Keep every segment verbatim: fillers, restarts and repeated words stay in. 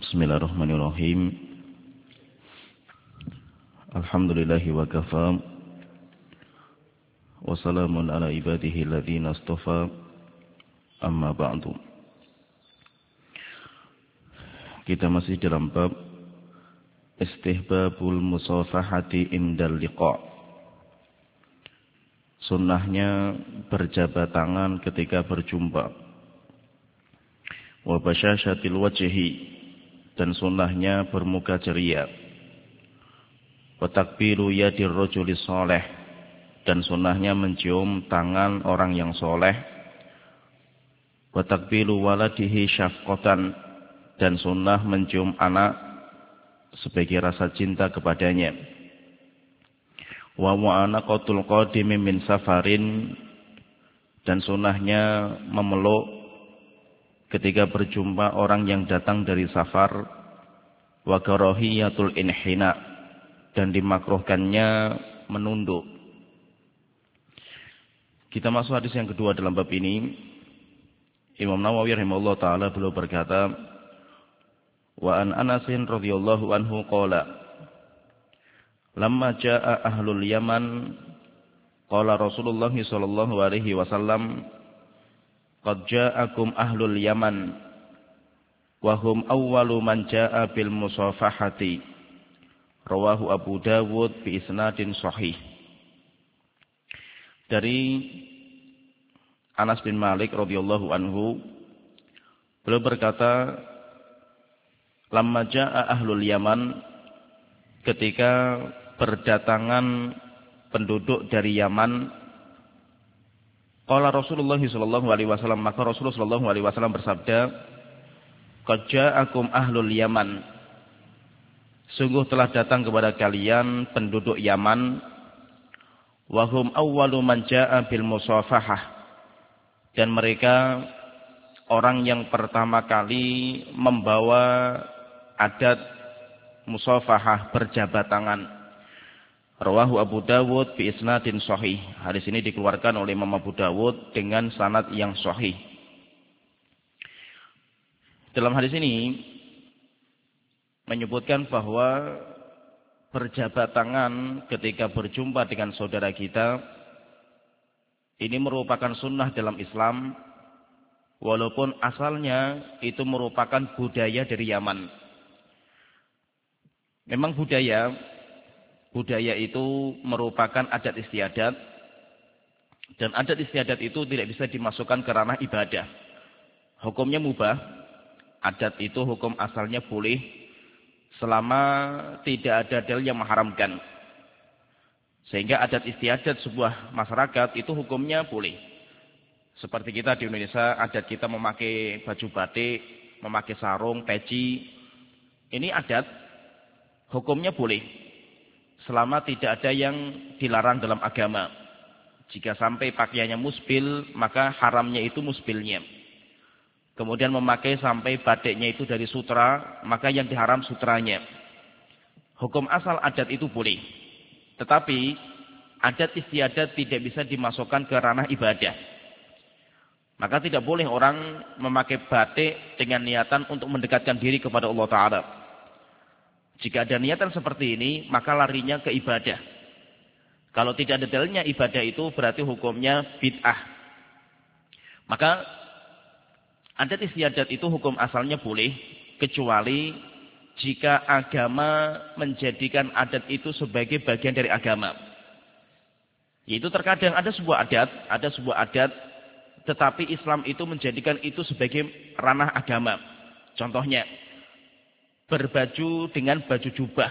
Bismillahirrahmanirrahim. Alhamdulillahi wa kafa. Wa salamun ala ibadihi alladhina astafa. Amma ba'du. Kita masih dalam bab istihbabul musafahati indal liqa'. Sunnahnya berjabat tangan ketika berjumpa. Wa basyashatil wajhi, dan sunnahnya bermuka ceria. Wa takbiru yadir rajuli sholeh, dan sunnahnya mencium tangan orang yang soleh. Wa takbiru waladihi syafqatan, dan sunnah mencium anak sebagai rasa cinta kepadanya. Wa mu'anaqatul qadimi min safarin, dan sunnahnya memeluk ketika berjumpa orang yang datang dari safar. Wa karahiyatul inhina, dan dimakruhkannya menunduk. Kita masuk hadis yang kedua dalam bab ini. Imam Nawawi rahimahullah ta'ala beliau berkata, wa an Anasin radhiyallahu anhu qala, lamma jaa ahlul Yaman qala Rasulullah sallallahu alaihi wasallam, qad ja'akum ahlul Yaman wa hum awwalu man ja'a bil musafahati. Rawahu Abu Dawud bi isnadin sahih. Dari Anas bin Malik radhiyallahu anhu, beliau berkata, lamma ja'a ahlul Yaman, ketika berdatangan penduduk dari Yaman, qala Rasulullah sallallahu alaihi wasallam, maka Rasulullah sallallahu alaihi wasallam bersabda, qad ja'akum ahlul Yaman, sungguh telah datang kepada kalian penduduk Yaman, wa hum awwalu man ja'a bil musafahah, dan mereka orang yang pertama kali membawa adat musafahah, berjabat tangan. Rawahu Abu Dawud bi isnadin sahih. Hadis ini dikeluarkan oleh Imam Abu Dawud dengan sanad yang sahih. Dalam hadis ini menyebutkan bahwa berjabat tangan ketika berjumpa dengan saudara kita ini merupakan sunnah dalam Islam, walaupun asalnya itu merupakan budaya dari Yaman. Memang budaya Budaya itu merupakan adat istiadat, dan adat istiadat itu tidak bisa dimasukkan ke ranah ibadah. Hukumnya mubah, adat itu hukum asalnya boleh, selama tidak ada dalil yang mengharamkan. Sehingga adat istiadat sebuah masyarakat itu hukumnya boleh. Seperti kita di Indonesia, adat kita memakai baju batik, memakai sarung, peci. Ini adat, hukumnya boleh, selama tidak ada yang dilarang dalam agama. Jika sampai pakaiannya musbil, maka haramnya itu musbilnya. Kemudian memakai sampai batiknya itu dari sutra, maka yang diharam sutranya. Hukum asal adat itu boleh. Tetapi adat istiadat tidak bisa dimasukkan ke ranah ibadah. Maka tidak boleh orang memakai batik dengan niatan untuk mendekatkan diri kepada Allah Ta'ala. Jika ada niatan seperti ini, maka larinya ke ibadah. Kalau tidak ada dalilnya ibadah itu berarti hukumnya bid'ah. Maka adat istiadat itu hukum asalnya boleh, kecuali jika agama menjadikan adat itu sebagai bagian dari agama. Yaitu terkadang ada sebuah adat, ada sebuah adat, tetapi Islam itu menjadikan itu sebagai ranah agama. Contohnya, berbaju dengan baju jubah.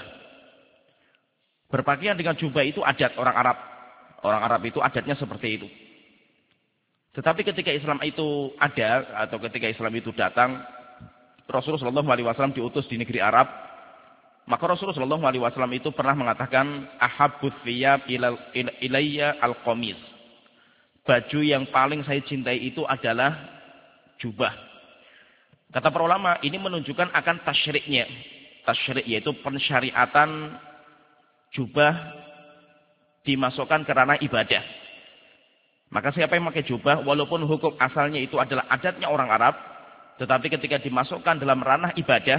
Berpakaian dengan jubah itu adat orang Arab. Orang Arab itu adatnya seperti itu. Tetapi ketika Islam itu ada, atau ketika Islam itu datang, Rasulullah shallallahu alaihi wasallam diutus di negeri Arab, maka Rasulullah shallallahu alaihi wasallam itu pernah mengatakan, ahabbut thiyab ilayya al-qamis. Baju yang paling saya cintai itu adalah jubah. Kata para ulama, ini menunjukkan akan tasyriknya. Tasyrik yaitu pensyariatan jubah dimasukkan ke ranah ibadah. Maka siapa yang pakai jubah, walaupun hukum asalnya itu adalah adatnya orang Arab, tetapi ketika dimasukkan dalam ranah ibadah,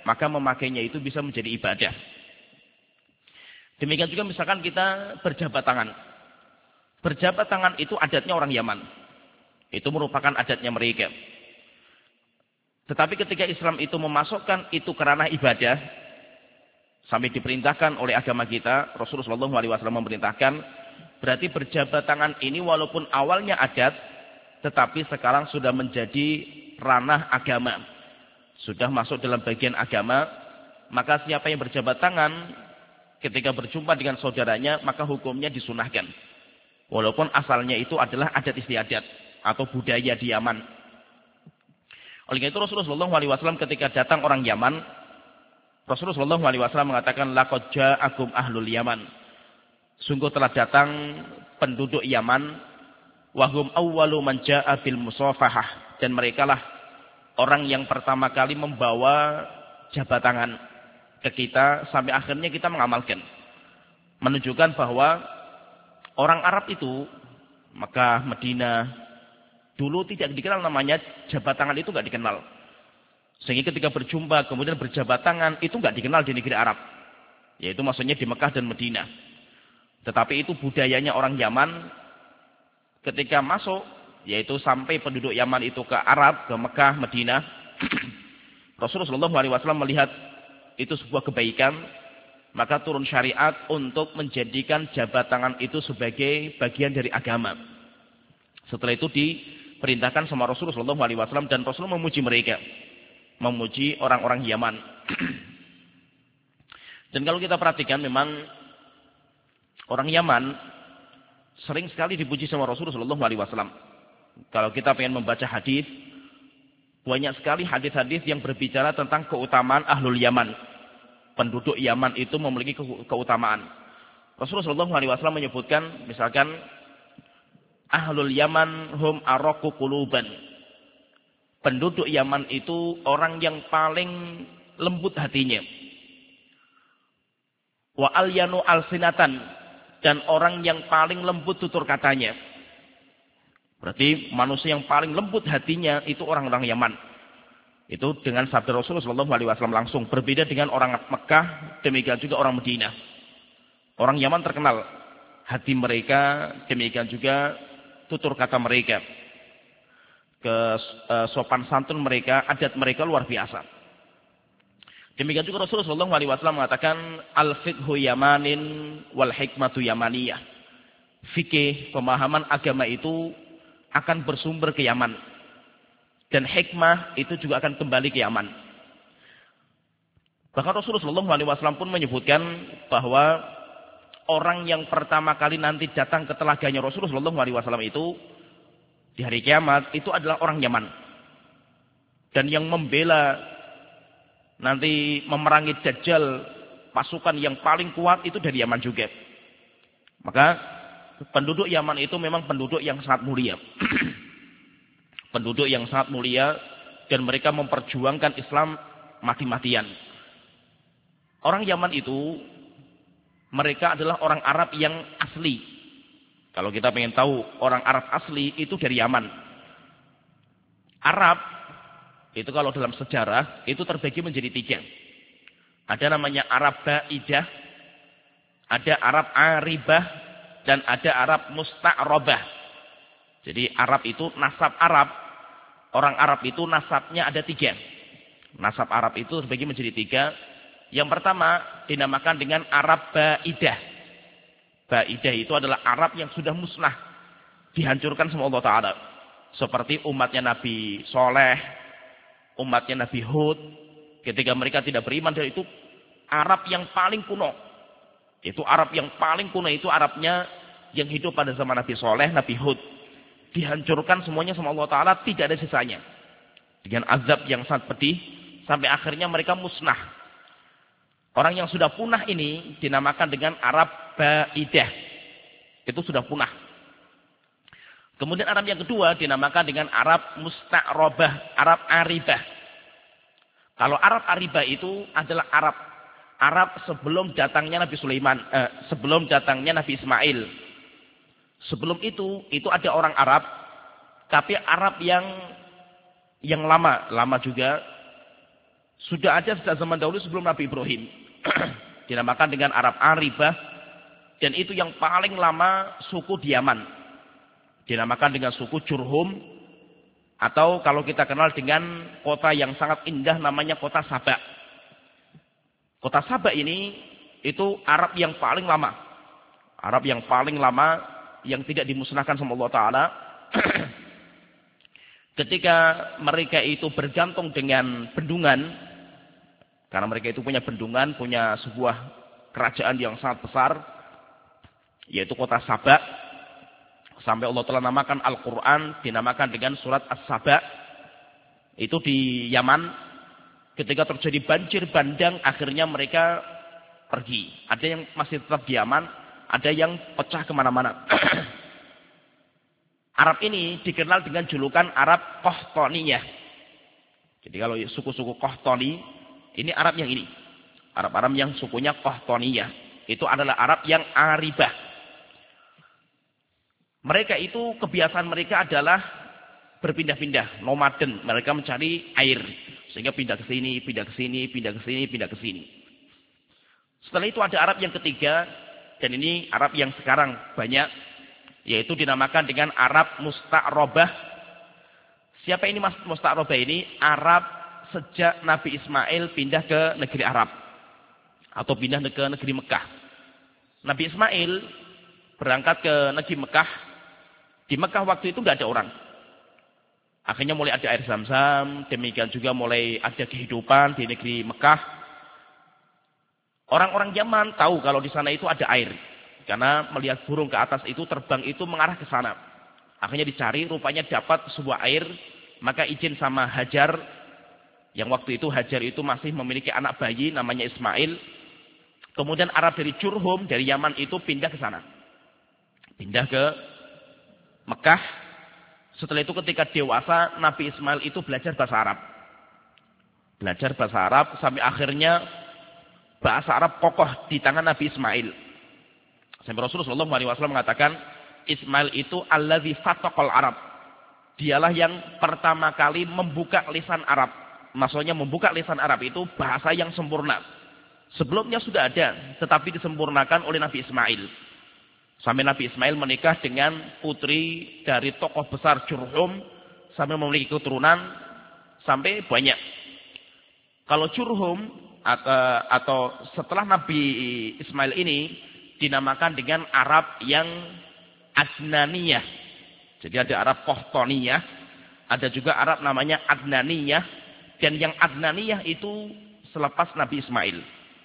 maka memakainya itu bisa menjadi ibadah. Demikian juga misalkan kita berjabat tangan. Berjabat tangan itu adatnya orang Yaman. Itu merupakan adatnya mereka. Tetapi ketika Islam itu memasukkan itu ke ranah ibadah, sampai diperintahkan oleh agama kita, Rasulullah shallallahu alaihi wasallam memerintahkan, berarti berjabat tangan ini walaupun awalnya adat, tetapi sekarang sudah menjadi ranah agama. Sudah masuk dalam bagian agama, maka siapa yang berjabat tangan ketika berjumpa dengan saudaranya, maka hukumnya disunahkan. Walaupun asalnya itu adalah adat istiadat atau budaya di Yaman. Oleh karena itu Rasulullah shallallahu alaihi wasallam ketika datang orang Yaman, Rasulullah shallallahu alaihi wasallam mengatakan, laqad ja'akum ahlul Yaman. Sungguh telah datang penduduk Yaman, wahum awwalu man ja'a bil musafahah, dan merekalah orang yang pertama kali membawa jabat tangan ke kita sampai akhirnya kita mengamalkan. Menunjukkan bahwa orang Arab itu, Mekah, Madinah, dulu tidak dikenal namanya jabat tangan, itu nggak dikenal. Sehingga ketika berjumpa kemudian berjabat tangan itu nggak dikenal di negeri Arab. Yaitu maksudnya di Mekah dan Madinah. Tetapi itu budayanya orang Yaman ketika masuk, yaitu sampai penduduk Yaman itu ke Arab, ke Mekah, Madinah. Rasulullah shallallahu alaihi wasallam melihat itu sebuah kebaikan, maka turun syariat untuk menjadikan jabat tangan itu sebagai bagian dari agama. Setelah itu diperintahkan sama Rasulullah shallallahu alaihi wasallam, dan Rasulullah memuji mereka, memuji orang-orang Yaman. Dan kalau kita perhatikan, memang orang Yaman sering sekali dipuji sama Rasulullah shallallahu alaihi wasallam. Kalau kita pengen membaca hadis, banyak sekali hadis-hadis yang berbicara tentang keutamaan ahlul Yaman. Penduduk Yaman itu memiliki keutamaan. Rasulullah shallallahu alaihi wasallam menyebutkan, misalkan, ahlul Yaman hum araqu quluban. Penduduk Yaman itu orang yang paling lembut hatinya. Wa alyanu alsinatan, dan orang yang paling lembut tutur katanya. Berarti manusia yang paling lembut hatinya itu orang-orang Yaman. Itu dengan sabda Rasulullah shallallahu alaihi wasallam langsung. Berbeda dengan orang Mekah, demikian juga orang Madinah. Orang Yaman terkenal hati mereka, demikian juga tutur kata mereka. Ke sopan santun mereka, adat mereka luar biasa. Demikian juga Rasulullah shallallahu alaihi wasallam mengatakan, al-fiqhu yamanin wal hikmatu yamaniyah. Fikih, pemahaman agama itu akan bersumber ke Yaman. Dan hikmah itu juga akan kembali ke Yaman. Bahkan Rasulullah shallallahu alaihi wasallam pun menyebutkan bahwa orang yang pertama kali nanti datang ke telaganya Rasulullah shallallahu alaihi wasallam itu di hari kiamat itu adalah orang Yaman. Dan yang membela nanti memerangi Dajjal, pasukan yang paling kuat itu dari Yaman juga. Maka penduduk Yaman itu memang penduduk yang sangat mulia. Penduduk yang sangat mulia, dan mereka memperjuangkan Islam mati-matian. Orang Yaman itu, mereka adalah orang Arab yang asli. Kalau kita pengen tahu orang Arab asli itu dari Yaman. Arab itu kalau dalam sejarah itu terbagi menjadi tiga. Ada namanya Arab Ba'idah, ada Arab Aribah, dan ada Arab Musta'robah. Jadi Arab itu nasab Arab. Orang Arab itu nasabnya ada tiga. Nasab Arab itu terbagi menjadi tiga. Yang pertama dinamakan dengan Arab Ba'idah. Ba'idah itu adalah Arab yang sudah musnah, dihancurkan sama Allah Ta'ala. Seperti umatnya Nabi Soleh, umatnya Nabi Hud. Ketika mereka tidak beriman, dan itu Arab yang paling kuno. Itu Arab yang paling kuno, itu Arabnya yang hidup pada zaman Nabi Soleh, Nabi Hud. Dihancurkan semuanya sama Allah Ta'ala, tidak ada sisanya. Dengan azab yang sangat pedih, sampai akhirnya mereka musnah. Orang yang sudah punah ini dinamakan dengan Arab Ba'idah. Itu sudah punah. Kemudian Arab yang kedua dinamakan dengan Arab Musta'robah, Arab Aribah. Kalau Arab Aribah itu adalah Arab Arab sebelum datangnya Nabi Sulaiman, eh, sebelum datangnya Nabi Ismail. Sebelum itu, itu ada orang Arab, tapi Arab yang yang lama, lama juga. Sudah ada sejak zaman dahulu sebelum Nabi Ibrahim. Dinamakan dengan Arab Aribah. Dan itu yang paling lama suku di Yaman. Dinamakan dengan suku Jurhum. Atau kalau kita kenal dengan kota yang sangat indah namanya kota Sabak. Kota Sabak ini itu Arab yang paling lama. Arab yang paling lama yang tidak dimusnahkan sama Allah Ta'ala. Ketika mereka itu bergantung dengan bendungan. Karena mereka itu punya bendungan, punya sebuah kerajaan yang sangat besar. Yaitu kota Sabak. Sampai Allah telah namakan Al-Quran, dinamakan dengan surat As-Sabak. Itu di Yaman. Ketika terjadi banjir bandang, akhirnya mereka pergi. Ada yang masih tetap di Yaman, ada yang pecah kemana-mana. Arab ini dikenal dengan julukan Arab Qahtaniyah. Jadi kalau suku-suku Qahtani, ini Arab yang ini. Arab-Arab yang sukunya Qahtaniyah. Itu adalah Arab yang aribah. Mereka itu kebiasaan mereka adalah berpindah-pindah, nomaden. Mereka mencari air. Sehingga pindah ke sini, pindah ke sini, pindah ke sini, pindah ke sini. Setelah itu ada Arab yang ketiga. Dan ini Arab yang sekarang banyak. Yaitu dinamakan dengan Arab Musta'robah. Siapa ini Musta'robah ini? Arab sejak Nabi Ismail pindah ke negeri Arab. Atau pindah ke negeri Mekah. Nabi Ismail berangkat ke negeri Mekah. Di Mekah waktu itu nggak ada orang. Akhirnya mulai ada air Zam-Zam. Demikian juga mulai ada kehidupan di negeri Mekah. Orang-orang Yaman tahu kalau di sana itu ada air. Karena melihat burung ke atas itu, terbang itu mengarah ke sana. Akhirnya dicari, rupanya dapat sebuah air. Maka izin sama Hajar. Yang waktu itu Hajar itu masih memiliki anak bayi namanya Ismail. Kemudian Arab dari Jurhum, dari Yaman itu pindah ke sana. Pindah ke Mekah. Setelah itu ketika dewasa, Nabi Ismail itu belajar bahasa Arab. Belajar bahasa Arab sampai akhirnya bahasa Arab kokoh di tangan Nabi Ismail. Sampai Rasulullah shallallahu alaihi wasallam mengatakan, Ismail itu alladzi fataqal Arab. Dialah yang pertama kali membuka lisan Arab. Maksudnya membuka lisan Arab itu bahasa yang sempurna. Sebelumnya sudah ada, tetapi disempurnakan oleh Nabi Ismail. Sampai Nabi Ismail menikah dengan putri dari tokoh besar Jurhum. Sampai memiliki keturunan sampai banyak. Kalau Jurhum atau, atau setelah Nabi Ismail ini dinamakan dengan Arab yang Adnaniyah. Jadi ada Arab Qahtaniyah, ada juga Arab namanya Adnaniyah. Dan yang Adnaniyah itu selepas Nabi Ismail.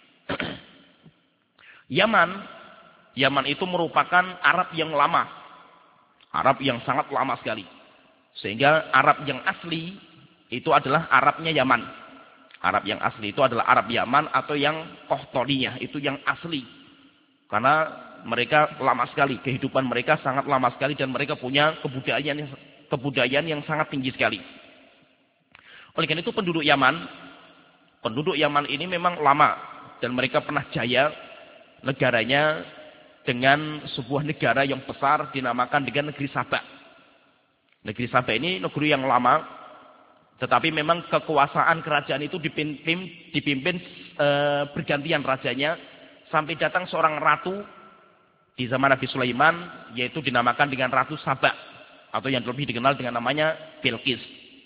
Yaman, Yaman itu merupakan Arab yang lama. Arab yang sangat lama sekali. Sehingga Arab yang asli itu adalah Arabnya Yaman. Arab yang asli itu adalah Arab Yaman atau yang Qahtaniyah, itu yang asli. Karena mereka lama sekali, kehidupan mereka sangat lama sekali dan mereka punya kebudayaan yang, kebudayaan yang sangat tinggi sekali. Oleh karena itu penduduk Yaman, penduduk Yaman ini memang lama dan mereka pernah jaya negaranya dengan sebuah negara yang besar dinamakan dengan negeri Sabak. Negeri Sabak ini negeri yang lama, tetapi memang kekuasaan kerajaan itu dipimpin, dipimpin e, bergantian rajanya sampai datang seorang ratu di zaman Nabi Sulaiman, yaitu dinamakan dengan Ratu Sabak atau yang lebih dikenal dengan namanya Bilqis.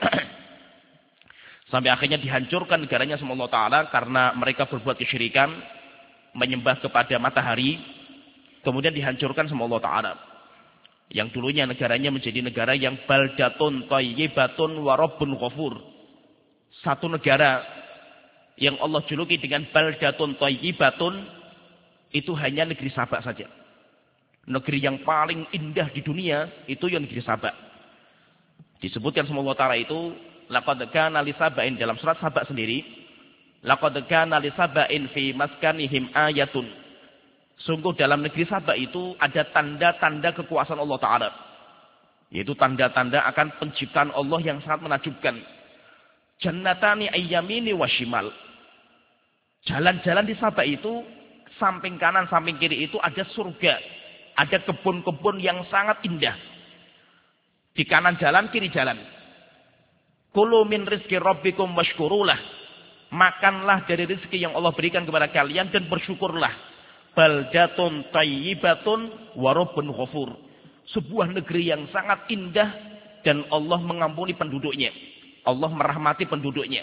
Sampai akhirnya dihancurkan negaranya sama Allah Ta'ala karena mereka berbuat kesyirikan, menyembah kepada matahari, kemudian dihancurkan sama Allah Ta'ala. Yang dulunya negaranya menjadi negara yang baldatun thayyibatun wa rabbun ghafur. Satu negara yang Allah juluki dengan baldatun thayyibatun, itu hanya negeri Sabak saja. Negeri yang paling indah di dunia, itu yang negeri Sabak. Disebutkan sama Allah Ta'ala itu, laqad kana li sab'in, dalam surat Sabak sendiri, laqad kana li sab'in fi maskanihim ayatun. Sungguh dalam negeri Sabak itu ada tanda-tanda kekuasaan Allah Ta'ala. Yaitu tanda-tanda akan penciptaan Allah yang sangat menakjubkan. Jannatani ayyamini wa shimal. Jalan-jalan di Sabak itu, samping kanan, samping kiri itu ada surga. Ada kebun-kebun yang sangat indah. Di kanan jalan, kiri jalan. Kulu min rizki rabbikum washkurulah. Makanlah dari rezeki yang Allah berikan kepada kalian dan bersyukurlah. Baldatun thayyibatun wa rabbun ghafur. Sebuah negeri yang sangat indah dan Allah mengampuni penduduknya. Allah merahmati penduduknya.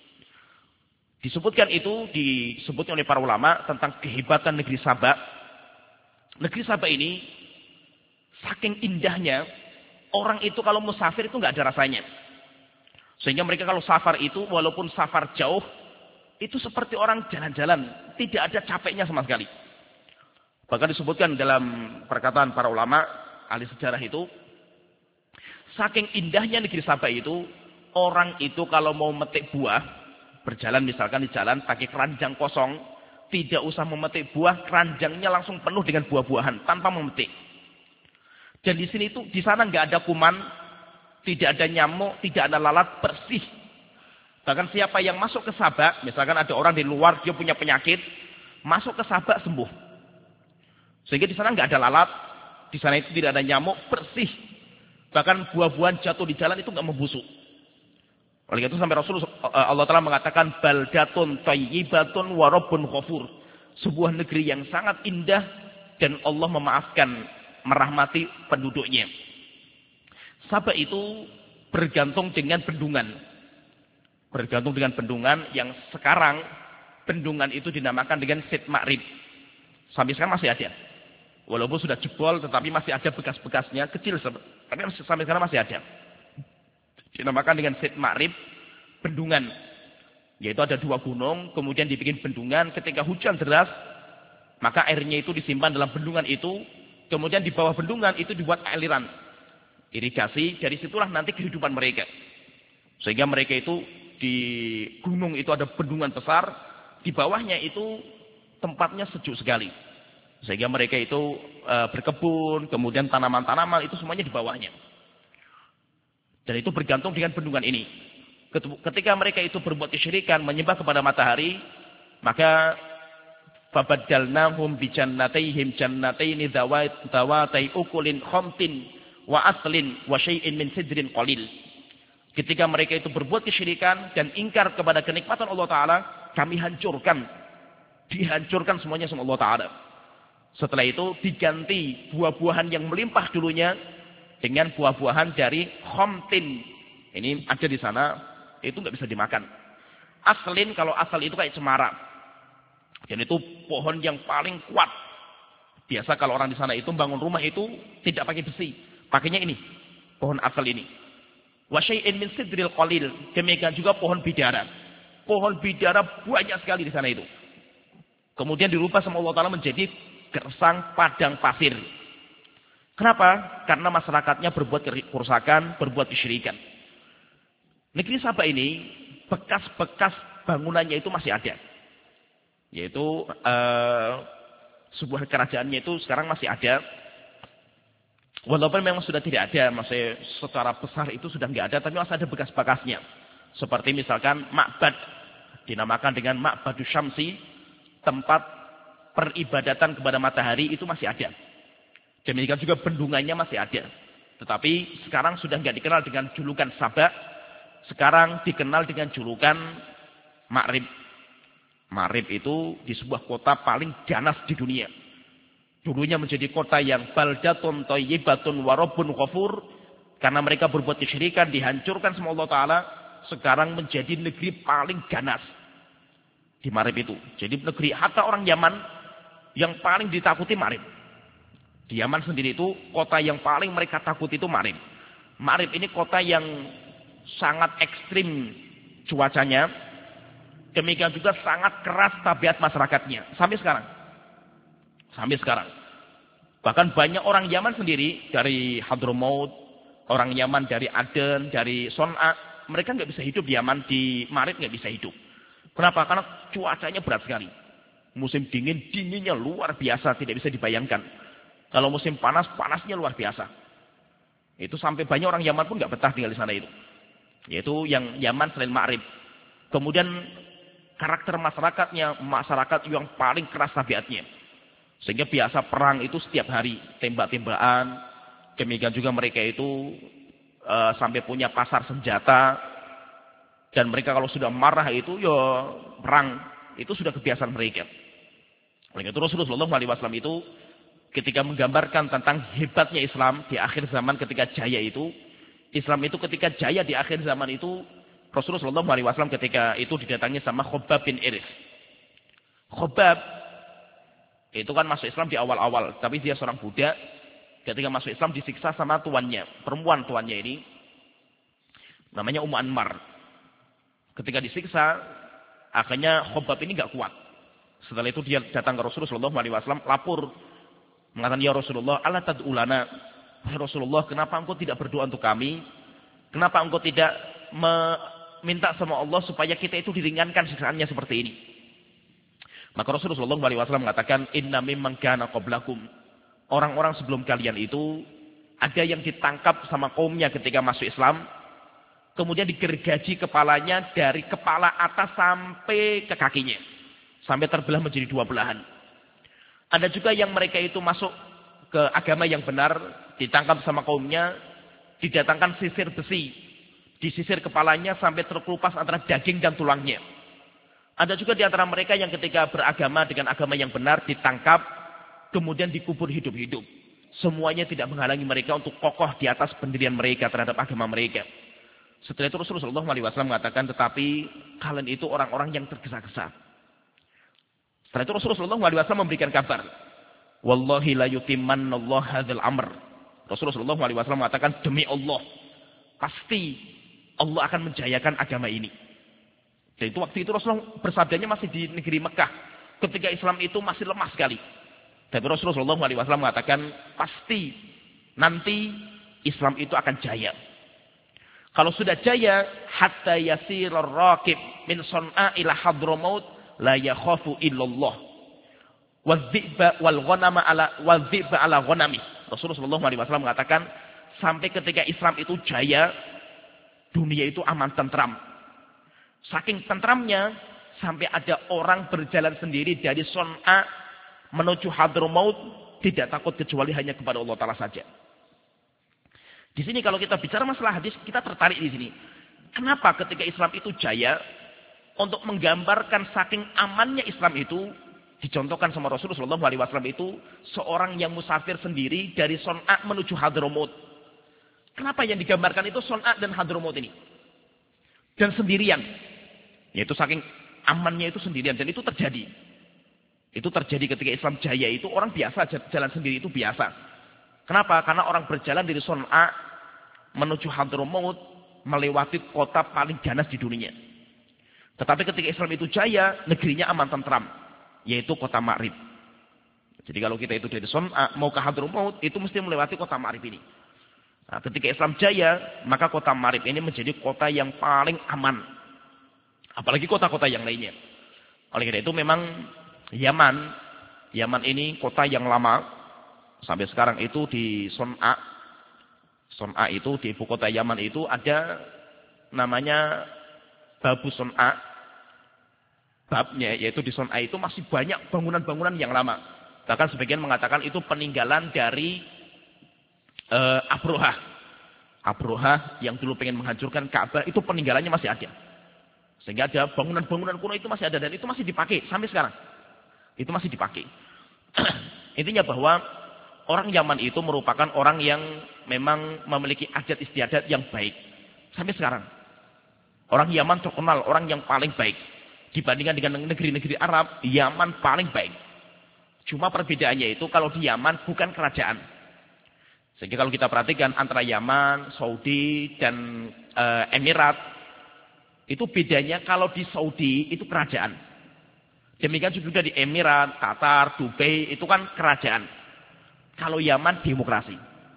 Disebutkan itu, disebutkan oleh para ulama tentang kehebatan negeri Sabah. Negeri Sabah ini, saking indahnya, orang itu kalau musafir itu nggak ada rasanya. Sehingga mereka kalau safar itu, walaupun safar jauh, itu seperti orang jalan-jalan. Tidak ada capeknya sama sekali. Bahkan disebutkan dalam perkataan para ulama, ahli sejarah itu, saking indahnya negeri Sabah itu, orang itu kalau mau metik buah, berjalan misalkan di jalan pakai keranjang kosong, tidak usah memetik buah, keranjangnya langsung penuh dengan buah-buahan tanpa memetik. Dan di sini itu di sana nggak ada kuman, tidak ada nyamuk, tidak ada lalat, bersih. Bahkan siapa yang masuk ke Sabah, misalkan ada orang di luar dia punya penyakit, masuk ke Sabah sembuh. Sehingga di sana nggak ada lalat, di sana itu tidak ada nyamuk, bersih. Bahkan buah-buahan jatuh di jalan itu nggak membusuk. Oleh itu sampai Rasul Allah Ta'ala mengatakan baldatun thayyibatun wa rabbun ghafur. Sebuah negeri yang sangat indah dan Allah memaafkan, merahmati penduduknya. Sabah itu bergantung dengan bendungan. Bergantung dengan bendungan yang sekarang bendungan itu dinamakan dengan Sid Ma'rib. Sampai sekarang masih ada. Walaupun sudah jebol tetapi masih ada bekas-bekasnya, kecil tapi sampai sekarang masih ada. Dinamakan dengan Sid Ma'rib, bendungan. Yaitu ada dua gunung, kemudian dibikin bendungan. Ketika hujan deras, maka airnya itu disimpan dalam bendungan itu. Kemudian di bawah bendungan itu dibuat aliran irigasi. Dari situlah nanti kehidupan mereka. Sehingga mereka itu di gunung itu ada bendungan besar. Di bawahnya itu tempatnya sejuk sekali. Sehingga mereka itu e, berkebun, kemudian tanaman-tanaman itu semuanya di bawahnya. Dan itu bergantung dengan bendungan ini. Ketika mereka itu berbuat kesyirikan, menyembah kepada matahari, maka fabaddalnahum bijannatayhim jannataini dzawatai ukulin khamtin wa aslin wa syai'in min sidrin qalil. Ketika mereka itu berbuat kesyirikan dan ingkar kepada kenikmatan Allah Ta'ala, kami hancurkan. Dihancurkan semuanya sama Allah Ta'ala. Setelah itu diganti buah-buahan yang melimpah dulunya dengan buah-buahan dari khamtin. Ini ada di sana, itu nggak bisa dimakan. Aslin, kalau asal itu kayak cemara. Dan itu pohon yang paling kuat. Biasa kalau orang di sana itu bangun rumah itu tidak pakai besi. Pakainya ini, pohon asal ini. Wa syai'in min sidril qalil. Demikian juga pohon bidara. Pohon bidara banyak sekali di sana itu. Kemudian dirubah sama Allah Ta'ala menjadi gersang padang pasir. Kenapa? Karena masyarakatnya berbuat kerusakan, berbuat kesyirikan. Negeri Sabah ini, bekas-bekas bangunannya itu masih ada. Yaitu, uh, sebuah kerajaannya itu sekarang masih ada. Walaupun memang sudah tidak ada, masih secara besar itu sudah nggak ada, tapi masih ada bekas-bekasnya. Seperti misalkan Ma'bad, dinamakan dengan Ma'badus Syamsi, tempat peribadatan kepada matahari itu masih ada. Demikian juga bendungannya masih ada. Tetapi sekarang sudah nggak dikenal dengan julukan Sabah. Sekarang dikenal dengan julukan Ma'rib. Ma'rib itu di sebuah kota paling ganas di dunia. Dulunya menjadi kota yang baldatun thayyibatun wa rabbun ghafur. Karena mereka berbuat kesyirikan, dihancurkan sama Allah Ta'ala. Sekarang menjadi negeri paling ganas. Di Ma'rib itu. Jadi negeri, hatta orang Yaman yang paling ditakuti Ma'rib. Di Yaman sendiri itu, kota yang paling mereka takut itu Ma'rib. Ma'rib ini kota yang sangat ekstrim cuacanya. Demikian juga sangat keras tabiat masyarakatnya. Sampai sekarang. Sampai sekarang. Bahkan banyak orang Yaman sendiri, dari Hadramaut, orang Yaman dari Aden, dari Son'a, mereka nggak bisa hidup di Yaman, di Ma'rib nggak bisa hidup. Kenapa? Karena cuacanya berat sekali. Musim dingin, dinginnya luar biasa, tidak bisa dibayangkan. Kalau musim panas, panasnya luar biasa. Itu sampai banyak orang Yaman pun nggak betah tinggal di sana itu. Yaitu yang Yaman selain Ma'rib. Kemudian karakter masyarakatnya, masyarakat yang paling keras tabiatnya. Sehingga biasa perang itu setiap hari, tembak-tembakan. Demikian juga mereka itu e, sampai punya pasar senjata. Dan mereka kalau sudah marah itu ya perang. Itu sudah kebiasaan mereka. Oleh itu Rasulullah shallallahu alaihi wasallam itu ketika menggambarkan tentang hebatnya Islam di akhir zaman ketika jaya itu. Islam itu ketika jaya di akhir zaman itu. Rasulullah shallallahu alaihi wasallam ketika itu didatangi sama Khobab bin Iris. Khobab itu kan masuk Islam di awal-awal. Tapi dia seorang budak. Ketika masuk Islam disiksa sama tuannya. Perempuan tuannya ini. Namanya Ummu Anmar. Ketika disiksa. Akhirnya Khobab ini gak kuat. Setelah itu dia datang ke Rasulullah shallallahu alaihi wasallam. Lapor. Mengatakan, ya Rasulullah. Ala tad'ulana. Ya Rasulullah, kenapa engkau tidak berdoa untuk kami? Kenapa engkau tidak meminta sama Allah supaya kita itu diringankan siksaannya seperti ini? Maka Rasulullah shallallahu alaihi wasallam mengatakan, inna mimman kana qablakum. Orang-orang sebelum kalian itu, ada yang ditangkap sama kaumnya ketika masuk Islam. Kemudian digergaji kepalanya dari kepala atas sampai ke kakinya. Sampai terbelah menjadi dua belahan. Ada juga yang mereka itu masuk ke agama yang benar. Ditangkap sama kaumnya. Didatangkan sisir besi. Disisir kepalanya sampai terkelupas antara daging dan tulangnya. Ada juga di antara mereka yang ketika beragama dengan agama yang benar. Ditangkap. Kemudian dikubur hidup-hidup. Semuanya tidak menghalangi mereka untuk kokoh di atas pendirian mereka terhadap agama mereka. Setelah itu Rasulullah shallallahu alaihi wasallam mengatakan, tetapi kalian itu orang-orang yang tergesa-gesa. Setelah itu Rasulullah shallallahu alaihi wasallam memberikan kabar. Wallahi la yutimannallahu hadzal amr. Rasulullah shallallahu alaihi wasallam mengatakan, demi Allah, pasti Allah akan menjayakan agama ini. Dan itu waktu itu Rasulullah bersabdanya masih di negeri Mekah. Ketika Islam itu masih lemah sekali. Tapi Rasulullah shallallahu alaihi wasallam mengatakan, pasti nanti Islam itu akan jaya. Kalau sudah jaya, hatta yasirar raqib min Son'a ila Hadramaut la yakhafu illallah. Wadh-dhi'ba wal ghanama ala wadh-dhi'ba ala ghanami. Rasulullah shallallahu alaihi wasallam mengatakan, sampai ketika Islam itu jaya, dunia itu aman tentram. Saking tentramnya, sampai ada orang berjalan sendiri dari Son'a menuju Hadramaut, tidak takut kecuali hanya kepada Allah Ta'ala saja. Di sini kalau kita bicara masalah hadis, kita tertarik di sini. Kenapa ketika Islam itu jaya, untuk menggambarkan saking amannya Islam itu, dicontohkan sama Rasulullah shallallahu alaihi wasallam itu, seorang yang musafir sendiri dari Son'a menuju Hadramaut. Kenapa yang digambarkan itu Son'a dan Hadramaut ini? Dan sendirian. Yaitu saking amannya itu sendirian. Dan itu terjadi. Itu terjadi ketika Islam jaya itu, orang biasa jalan sendiri itu biasa. Kenapa? Karena orang berjalan dari Son'a menuju Hadramaut melewati kota paling ganas di dunia. Tetapi ketika Islam itu jaya, negerinya aman tentram, yaitu kota Ma'rib. Jadi kalau kita itu dari Son'a mau ke Hadramaut, itu mesti melewati kota Ma'rib ini. Nah, ketika Islam jaya, maka kota Ma'rib ini menjadi kota yang paling aman. Apalagi kota-kota yang lainnya. Oleh karena itu memang Yaman, Yaman ini kota yang lama. Sampai sekarang itu di Son'a. Son'a itu di ibu kota Yaman itu ada namanya Babu Son'a. Babnya yaitu di Son'a itu masih banyak bangunan-bangunan yang lama. Bahkan sebagian mengatakan itu peninggalan dari uh, Abrohah. Abrohah yang dulu pengen menghancurkan Ka'bah itu peninggalannya masih ada. Sehingga ada bangunan-bangunan kuno itu masih ada dan itu masih dipakai sampai sekarang. Itu masih dipakai. Intinya bahwa orang Yaman itu merupakan orang yang memang memiliki adat istiadat yang baik. Sampai sekarang. Orang Yaman terkenal orang yang paling baik. Dibandingkan dengan negeri-negeri Arab, Yaman paling baik. Cuma perbedaannya itu kalau di Yaman bukan kerajaan. Sehingga kalau kita perhatikan antara Yaman, Saudi, dan e, Emirat, itu bedanya kalau di Saudi itu kerajaan. Demikian juga di Emirat, Qatar, Dubai, itu kan kerajaan. Kalau Yaman demokrasi.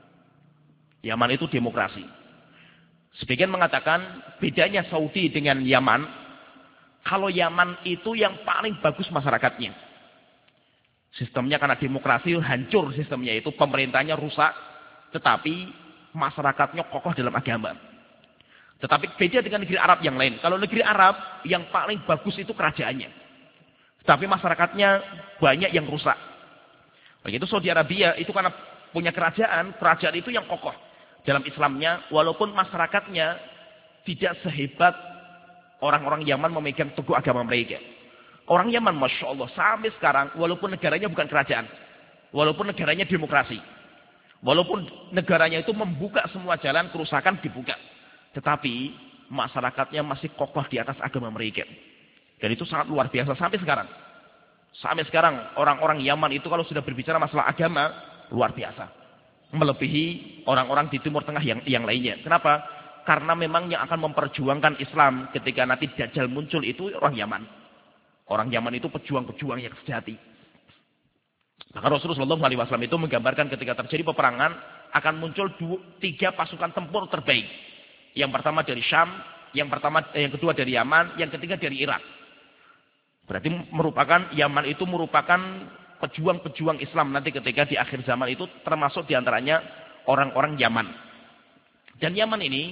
Yaman itu demokrasi. Sebagian mengatakan bedanya Saudi dengan Yaman. Kalau Yaman itu yang paling bagus masyarakatnya. Sistemnya karena demokrasi hancur sistemnya itu. Pemerintahnya rusak. Tetapi masyarakatnya kokoh dalam agama. Tetapi beda dengan negeri Arab yang lain. Kalau negeri Arab yang paling bagus itu kerajaannya. Tetapi masyarakatnya banyak yang rusak. Begitu Saudi Arabia itu karena punya kerajaan, kerajaan itu yang kokoh dalam Islamnya, walaupun masyarakatnya tidak sehebat orang-orang Yaman memegang teguh agama mereka. Orang Yaman, Masya Allah, sampai sekarang, walaupun negaranya bukan kerajaan, walaupun negaranya demokrasi, walaupun negaranya itu membuka semua jalan, kerusakan dibuka. Tetapi masyarakatnya masih kokoh di atas agama mereka. Dan itu sangat luar biasa sampai sekarang. Sampai sekarang orang-orang Yaman itu kalau sudah berbicara masalah agama, luar biasa. Melebihi orang-orang di Timur Tengah yang, yang lainnya. Kenapa? Karena memang yang akan memperjuangkan Islam ketika nanti Dajjal muncul itu orang Yaman. Orang Yaman itu pejuang-pejuang yang sejati. Maka Rasulullah shallallahu alaihi wasallam itu menggambarkan ketika terjadi peperangan akan muncul dua, tiga pasukan tempur terbaik. Yang pertama dari Syam, yang pertama, yang kedua dari Yaman, yang ketiga dari Irak. Berarti merupakan Yaman itu merupakan pejuang-pejuang Islam nanti ketika di akhir zaman itu termasuk diantaranya orang-orang Yaman. Dan Yaman ini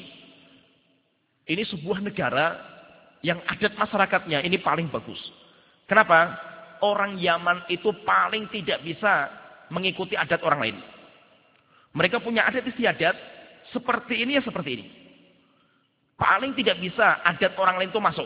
ini sebuah negara yang adat masyarakatnya ini paling bagus. Kenapa? Orang Yaman itu paling tidak bisa mengikuti adat orang lain. Mereka punya adat istiadat seperti ini ya seperti ini. Paling tidak bisa adat orang lain itu masuk.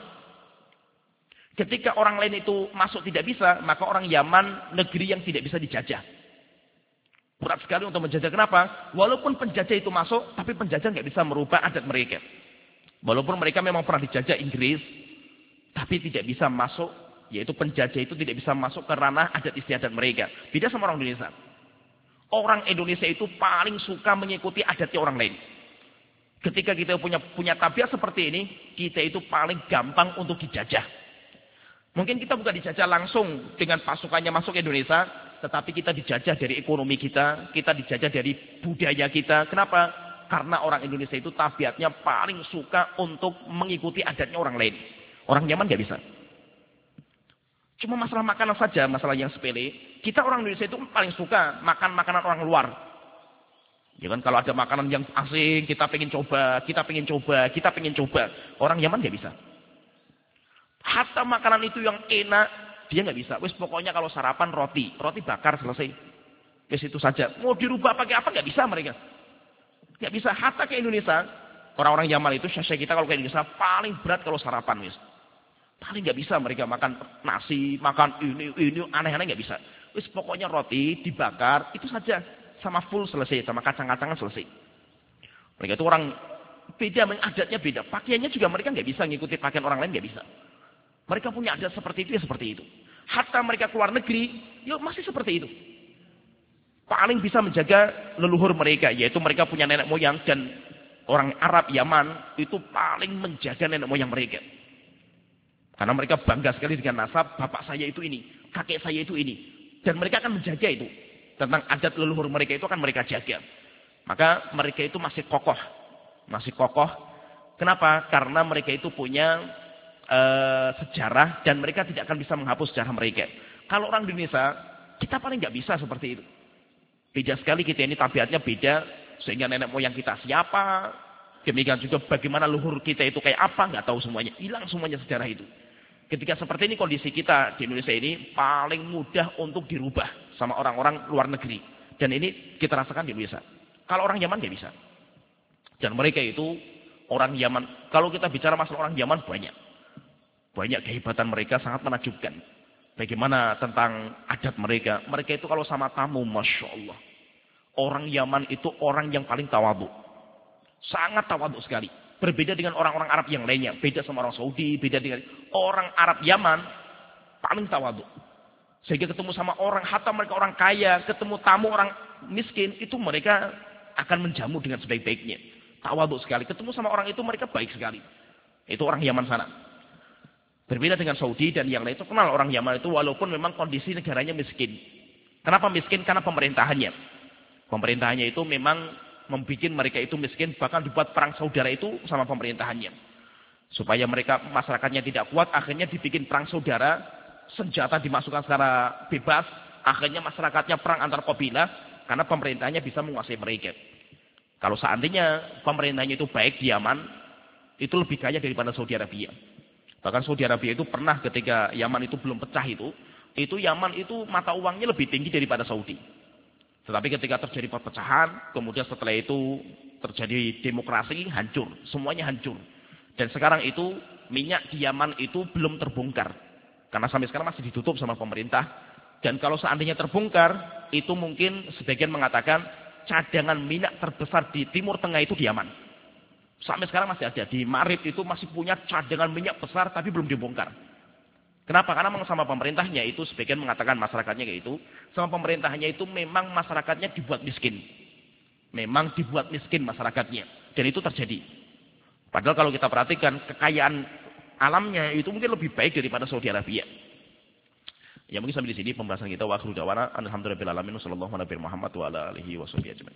Ketika orang lain itu masuk tidak bisa, maka orang Yaman negeri yang tidak bisa dijajah. Berat sekali untuk menjajah. Kenapa? Walaupun penjajah itu masuk, tapi penjajah nggak bisa merubah adat mereka. Walaupun mereka memang pernah dijajah Inggris, tapi tidak bisa masuk, yaitu penjajah itu tidak bisa masuk ke ranah adat istiadat mereka. Beda sama orang Indonesia. Orang Indonesia itu paling suka mengikuti adatnya orang lain. Ketika kita punya punya tabiat seperti ini, kita itu paling gampang untuk dijajah. Mungkin kita bukan dijajah langsung dengan pasukannya masuk ke Indonesia, tetapi kita dijajah dari ekonomi kita, kita dijajah dari budaya kita. Kenapa? Karena orang Indonesia itu tabiatnya paling suka untuk mengikuti adatnya orang lain. Orang Yaman nggak bisa. Cuma masalah makanan saja, masalah yang sepele. Kita orang Indonesia itu paling suka makan makanan orang luar. Ya kan, kalau ada makanan yang asing, kita pengen coba, kita pengen coba, kita pengen coba. Orang Yaman nggak bisa. Hatta makanan itu yang enak, dia nggak bisa. Wis pokoknya kalau sarapan roti, roti bakar selesai. Wis itu saja. Mau dirubah pakai apa nggak bisa mereka. Nggak bisa. Hatta ke Indonesia, orang-orang Yaman itu, saya kita kalau ke Indonesia paling berat kalau sarapan wis. Paling nggak bisa mereka makan nasi, makan ini, ini aneh-aneh nggak bisa. Wis pokoknya roti dibakar itu saja. Sama full selesai, sama kacang-kacangan selesai. Mereka itu orang beda, adatnya beda. Pakaiannya juga mereka nggak bisa ngikuti pakaian orang lain, nggak bisa. Mereka punya adat seperti itu ya seperti itu. Hatta mereka keluar negeri, yuk masih seperti itu. Paling bisa menjaga leluhur mereka, yaitu mereka punya nenek moyang, dan orang Arab Yaman itu paling menjaga nenek moyang mereka. Karena mereka bangga sekali dengan nasab, bapak saya itu ini, kakek saya itu ini. Dan mereka akan menjaga itu. Tentang adat leluhur mereka itu akan mereka jaga. Maka mereka itu masih kokoh. Masih kokoh. Kenapa? Karena mereka itu punya e, sejarah dan mereka tidak akan bisa menghapus sejarah mereka. Kalau orang Indonesia, kita paling nggak bisa seperti itu. Beda sekali kita ini tabiatnya beda. Sehingga nenek moyang kita siapa. Demikian juga bagaimana leluhur kita itu kayak apa. Nggak tahu semuanya. Hilang semuanya sejarah itu. Ketika seperti ini kondisi kita di Indonesia ini paling mudah untuk dirubah sama orang-orang luar negeri. Dan ini kita rasakan di Indonesia. Kalau orang Yaman nggak bisa. Dan mereka itu orang Yaman. Kalau kita bicara masalah orang Yaman banyak. Banyak kehebatan mereka sangat menakjubkan. Bagaimana tentang adat mereka. Mereka itu kalau sama tamu, Masya Allah. Orang Yaman itu orang yang paling tawadhu. Sangat tawadhu sekali. Berbeda dengan orang-orang Arab yang lainnya. Beda sama orang Saudi. Beda dengan orang Arab Yaman. Paling tawadhu. Sehingga ketemu sama orang. Hatta mereka orang kaya. Ketemu tamu orang miskin. Itu mereka akan menjamu dengan sebaik-baiknya. Tawadhu sekali. Ketemu sama orang itu mereka baik sekali. Itu orang Yaman sana. Berbeda dengan Saudi dan yang lain. Itu kenal orang Yaman itu. Walaupun memang kondisi negaranya miskin. Kenapa miskin? Karena pemerintahannya. Pemerintahannya itu memang membuat mereka itu miskin, bahkan dibuat perang saudara itu sama pemerintahannya. Supaya mereka masyarakatnya tidak kuat, akhirnya dibikin perang saudara, senjata dimasukkan secara bebas, akhirnya masyarakatnya perang antar kabilah, karena pemerintahnya bisa menguasai mereka. Kalau seandainya pemerintahnya itu baik di Yaman, itu lebih kaya daripada Saudi Arabia. Bahkan Saudi Arabia itu pernah ketika Yaman itu belum pecah itu, itu Yaman itu mata uangnya lebih tinggi daripada Saudi. Tetapi ketika terjadi perpecahan, kemudian setelah itu terjadi demokrasi, hancur. Semuanya hancur. Dan sekarang itu minyak di Yaman itu belum terbongkar. Karena sampai sekarang masih ditutup sama pemerintah. Dan kalau seandainya terbongkar, itu mungkin sebagian mengatakan cadangan minyak terbesar di Timur Tengah itu di Yaman. Sampai sekarang masih ada. Di Marib itu masih punya cadangan minyak besar tapi belum dibongkar. Kenapa? Karena memang sama pemerintahnya itu, sebagian mengatakan masyarakatnya kayak itu, sama pemerintahnya itu memang masyarakatnya dibuat miskin. Memang dibuat miskin masyarakatnya. Dan itu terjadi. Padahal kalau kita perhatikan, kekayaan alamnya itu mungkin lebih baik daripada Saudi Arabia. Ya mungkin sampai di sini pembahasan kita. Wa akhiru da'wana alhamdulillahirabbil alamin. Wassallallahu ala nabiyina Muhammad wa ala alihi wasallam.